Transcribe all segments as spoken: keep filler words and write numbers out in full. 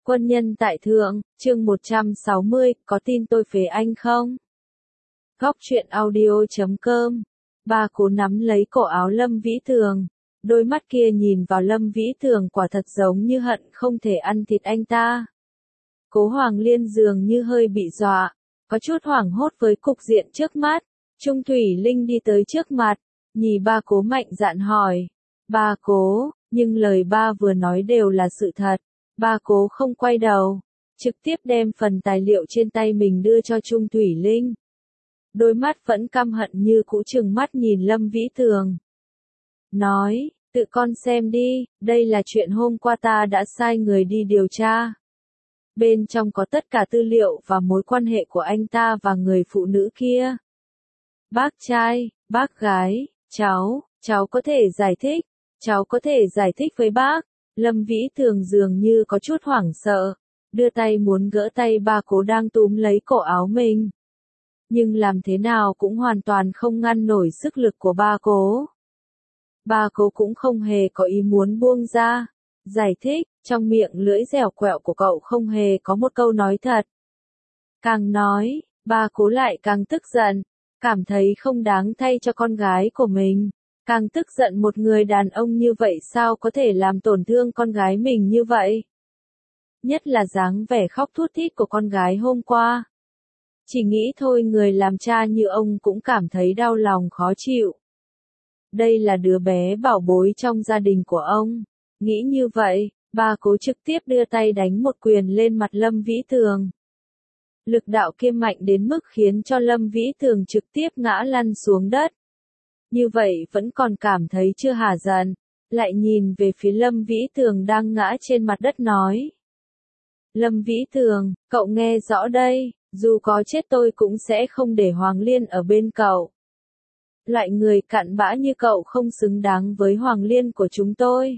Quân nhân tại thượng, chương một trăm sáu mươi, có tin tôi phế anh không? Góc truyện audio chấm com. Ba Cố nắm lấy cổ áo Lâm Vĩ Tường. Đôi mắt kia nhìn vào Lâm Vĩ Tường quả thật giống như hận không thể ăn thịt anh ta. Cố Hoàng Liên dường như hơi bị dọa, có chút hoảng hốt với cục diện trước mắt. Trung Thủy Linh đi tới trước mặt, nhìn ba Cố mạnh dạn hỏi. Ba Cố, nhưng lời ba vừa nói đều là sự thật. Ba Cố không quay đầu, trực tiếp đem phần tài liệu trên tay mình đưa cho Trung Thủy Linh. Đôi mắt vẫn căm hận như cũ trừng mắt nhìn Lâm Vĩ Tường. Nói, tự con xem đi, đây là chuyện hôm qua ta đã sai người đi điều tra. Bên trong có tất cả tư liệu và mối quan hệ của anh ta và người phụ nữ kia. Bác trai, bác gái, cháu, cháu có thể giải thích, cháu có thể giải thích với bác. Lâm Vĩ Tường dường như có chút hoảng sợ, đưa tay muốn gỡ tay ba Cố đang túm lấy cổ áo mình. Nhưng làm thế nào cũng hoàn toàn không ngăn nổi sức lực của ba Cố. Ba Cố cũng không hề có ý muốn buông ra, giải thích, trong miệng lưỡi dẻo quẹo của cậu không hề có một câu nói thật. Càng nói, ba Cố lại càng tức giận, cảm thấy không đáng thay cho con gái của mình. Càng tức giận một người đàn ông như vậy sao có thể làm tổn thương con gái mình như vậy. Nhất là dáng vẻ khóc thút thít của con gái hôm qua. Chỉ nghĩ thôi người làm cha như ông cũng cảm thấy đau lòng khó chịu. Đây là đứa bé bảo bối trong gia đình của ông. Nghĩ như vậy, ba Cố trực tiếp đưa tay đánh một quyền lên mặt Lâm Vĩ Tường. Lực đạo kia mạnh đến mức khiến cho Lâm Vĩ Tường trực tiếp ngã lăn xuống đất. Như vậy vẫn còn cảm thấy chưa hả giận, lại nhìn về phía Lâm Vĩ Tường đang ngã trên mặt đất nói. Lâm Vĩ Tường, cậu nghe rõ đây, dù có chết tôi cũng sẽ không để Hoàng Liên ở bên cậu. Loại người cặn bã như cậu không xứng đáng với Hoàng Liên của chúng tôi.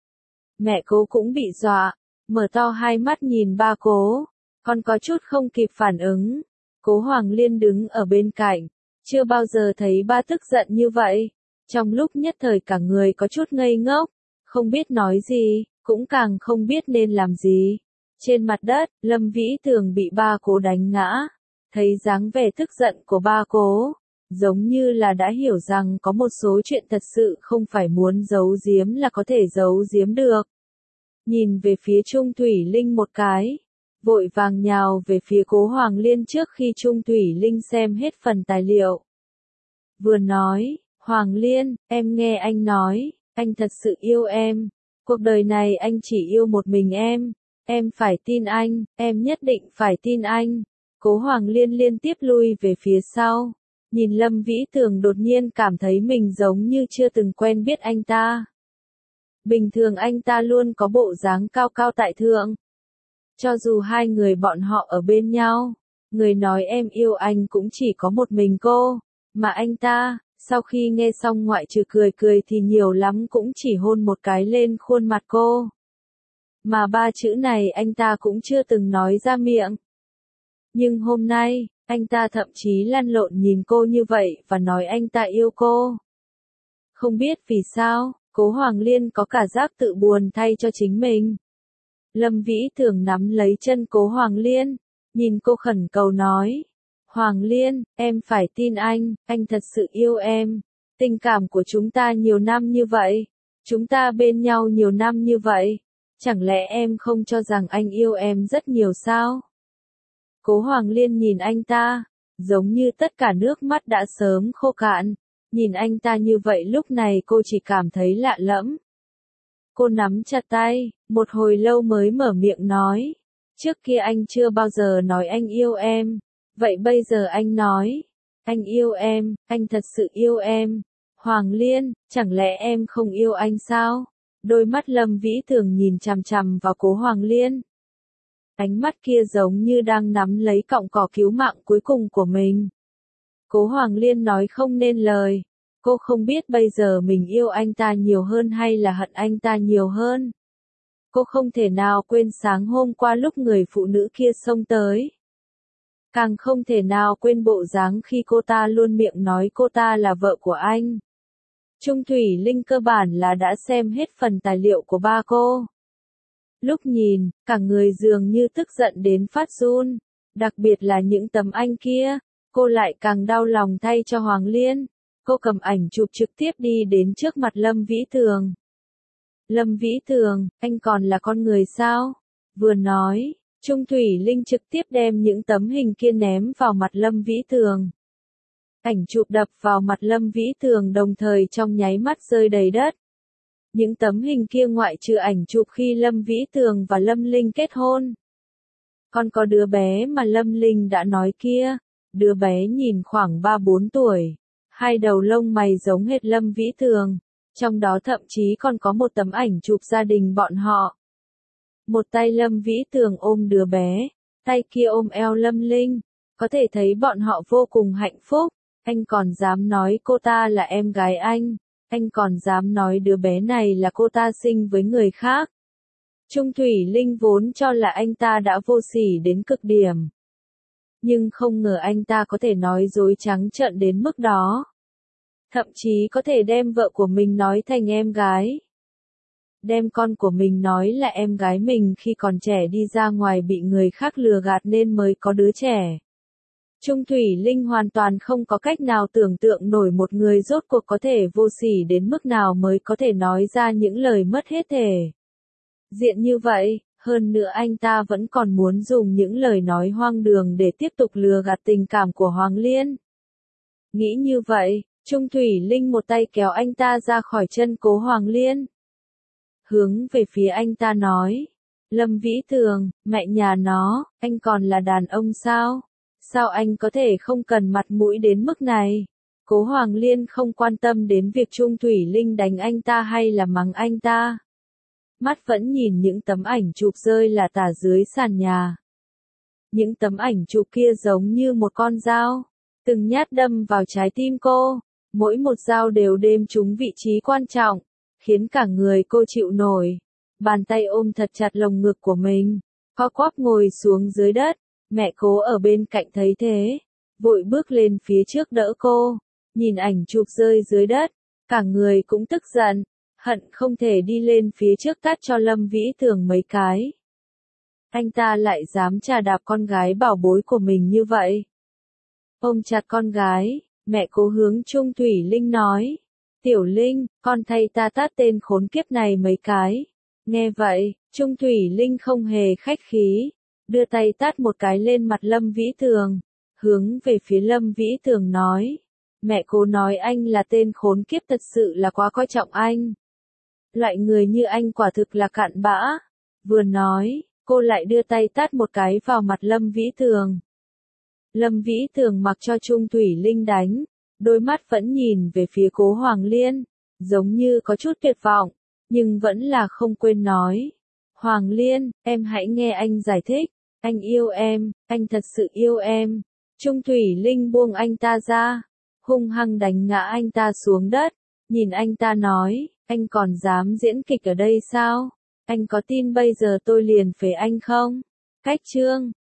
Mẹ Cố cũng bị dọa, mở to hai mắt nhìn ba Cố, còn có chút không kịp phản ứng. Cố Hoàng Liên đứng ở bên cạnh. Chưa bao giờ thấy ba tức giận như vậy, trong lúc nhất thời cả người có chút ngây ngốc, không biết nói gì, cũng càng không biết nên làm gì. Trên mặt đất, Lâm Vĩ Tường bị ba Cố đánh ngã, thấy dáng vẻ tức giận của ba Cố, giống như là đã hiểu rằng có một số chuyện thật sự không phải muốn giấu giếm là có thể giấu giếm được. Nhìn về phía Trung Thủy Linh một cái, vội vàng nhào về phía Cố Hoàng Liên trước khi Trung Thủy Linh xem hết phần tài liệu. Vừa nói, Hoàng Liên, em nghe anh nói, anh thật sự yêu em, cuộc đời này anh chỉ yêu một mình em, em phải tin anh, em nhất định phải tin anh. Cố Hoàng Liên liên tiếp lui về phía sau, nhìn Lâm Vĩ Tường đột nhiên cảm thấy mình giống như chưa từng quen biết anh ta. Bình thường anh ta luôn có bộ dáng cao cao tại thượng. Cho dù hai người bọn họ ở bên nhau, người nói em yêu anh cũng chỉ có một mình cô, mà anh ta, sau khi nghe xong ngoại trừ cười cười thì nhiều lắm cũng chỉ hôn một cái lên khuôn mặt cô. Mà ba chữ này anh ta cũng chưa từng nói ra miệng. Nhưng hôm nay, anh ta thậm chí lăn lộn nhìn cô như vậy và nói anh ta yêu cô. Không biết vì sao, Cố Hoàng Liên có cả giác tự buồn thay cho chính mình. Lâm Vĩ Tường nắm lấy chân Cố Hoàng Liên, nhìn cô khẩn cầu nói. Hoàng Liên, em phải tin anh, anh thật sự yêu em. Tình cảm của chúng ta nhiều năm như vậy, chúng ta bên nhau nhiều năm như vậy, chẳng lẽ em không cho rằng anh yêu em rất nhiều sao? Cố Hoàng Liên nhìn anh ta, giống như tất cả nước mắt đã sớm khô cạn, nhìn anh ta như vậy lúc này cô chỉ cảm thấy lạ lẫm. Cô nắm chặt tay, một hồi lâu mới mở miệng nói, trước kia anh chưa bao giờ nói anh yêu em, vậy bây giờ anh nói, anh yêu em, anh thật sự yêu em. Hoàng Liên, chẳng lẽ em không yêu anh sao? Đôi mắt Lâm Vĩ Tường nhìn chằm chằm vào Cố Hoàng Liên. Ánh mắt kia giống như đang nắm lấy cọng cỏ cứu mạng cuối cùng của mình. Cố Hoàng Liên nói không nên lời. Cô không biết bây giờ mình yêu anh ta nhiều hơn hay là hận anh ta nhiều hơn. Cô không thể nào quên sáng hôm qua lúc người phụ nữ kia xông tới. Càng không thể nào quên bộ dáng khi cô ta luôn miệng nói cô ta là vợ của anh. Trung Thủy Linh cơ bản là đã xem hết phần tài liệu của ba cô. Lúc nhìn, cả người dường như tức giận đến phát run. Đặc biệt là những tấm ảnh kia, cô lại càng đau lòng thay cho Hoàng Liên. Cô cầm ảnh chụp trực tiếp đi đến trước mặt Lâm Vĩ Tường. Lâm Vĩ Tường, anh còn là con người sao? Vừa nói, Trung Thủy Linh trực tiếp đem những tấm hình kia ném vào mặt Lâm Vĩ Tường. Ảnh chụp đập vào mặt Lâm Vĩ Tường đồng thời trong nháy mắt rơi đầy đất. Những tấm hình kia ngoại trừ ảnh chụp khi Lâm Vĩ Tường và Lâm Linh kết hôn. Còn có đứa bé mà Lâm Linh đã nói kia, đứa bé nhìn khoảng ba bốn tuổi, hai đầu lông mày giống hệt Lâm Vĩ Tường, trong đó thậm chí còn có một tấm ảnh chụp gia đình bọn họ. Một tay Lâm Vĩ Tường ôm đứa bé, tay kia ôm eo Lâm Linh, có thể thấy bọn họ vô cùng hạnh phúc. Anh còn dám nói cô ta là em gái anh, anh còn dám nói đứa bé này là cô ta sinh với người khác. Trung Thủy Linh vốn cho là anh ta đã vô sỉ đến cực điểm. Nhưng không ngờ anh ta có thể nói dối trắng trợn đến mức đó. Thậm chí có thể đem vợ của mình nói thành em gái. Đem con của mình nói là em gái mình khi còn trẻ đi ra ngoài bị người khác lừa gạt nên mới có đứa trẻ. Trung Thủy Linh hoàn toàn không có cách nào tưởng tượng nổi một người rốt cuộc có thể vô sỉ đến mức nào mới có thể nói ra những lời mất hết thể diện như vậy, hơn nữa anh ta vẫn còn muốn dùng những lời nói hoang đường để tiếp tục lừa gạt tình cảm của Hoàng Liên. Nghĩ như vậy, Trung Thủy Linh một tay kéo anh ta ra khỏi chân Cố Hoàng Liên. Hướng về phía anh ta nói, Lâm Vĩ Tường, mẹ nhà nó, anh còn là đàn ông sao? Sao anh có thể không cần mặt mũi đến mức này? Cố Hoàng Liên không quan tâm đến việc Trung Thủy Linh đánh anh ta hay là mắng anh ta. Mắt vẫn nhìn những tấm ảnh chụp rơi là tả dưới sàn nhà. Những tấm ảnh chụp kia giống như một con dao, từng nhát đâm vào trái tim cô, mỗi một dao đều đêm trúng vị trí quan trọng, khiến cả người cô chịu nổi. Bàn tay ôm thật chặt lồng ngực của mình, co quắp ngồi xuống dưới đất. Mẹ Cố ở bên cạnh thấy thế, vội bước lên phía trước đỡ cô, nhìn ảnh chụp rơi dưới đất, cả người cũng tức giận, hận không thể đi lên phía trước tát cho Lâm Vĩ Tường mấy cái. Anh ta lại dám trà đạp con gái bảo bối của mình như vậy. Ôm chặt con gái, mẹ Cố hướng Trung Thủy Linh nói, Tiểu Linh, con thay ta tát tên khốn kiếp này mấy cái. Nghe vậy, Trung Thủy Linh không hề khách khí, đưa tay tát một cái lên mặt Lâm Vĩ Tường, hướng về phía Lâm Vĩ Tường nói, mẹ Cố nói anh là tên khốn kiếp thật sự là quá coi trọng anh. Loại người như anh quả thực là cặn bã. Vừa nói, cô lại đưa tay tát một cái vào mặt Lâm Vĩ Tường. Lâm Vĩ Tường mặc cho Trung Thủy Linh đánh, đôi mắt vẫn nhìn về phía Cố Hoàng Liên, giống như có chút tuyệt vọng, nhưng vẫn là không quên nói. Hoàng Liên, em hãy nghe anh giải thích, anh yêu em, anh thật sự yêu em. Trung Thủy Linh buông anh ta ra, hung hăng đánh ngã anh ta xuống đất, nhìn anh ta nói, anh còn dám diễn kịch ở đây sao? Anh có tin bây giờ tôi liền phế anh không? Cách chương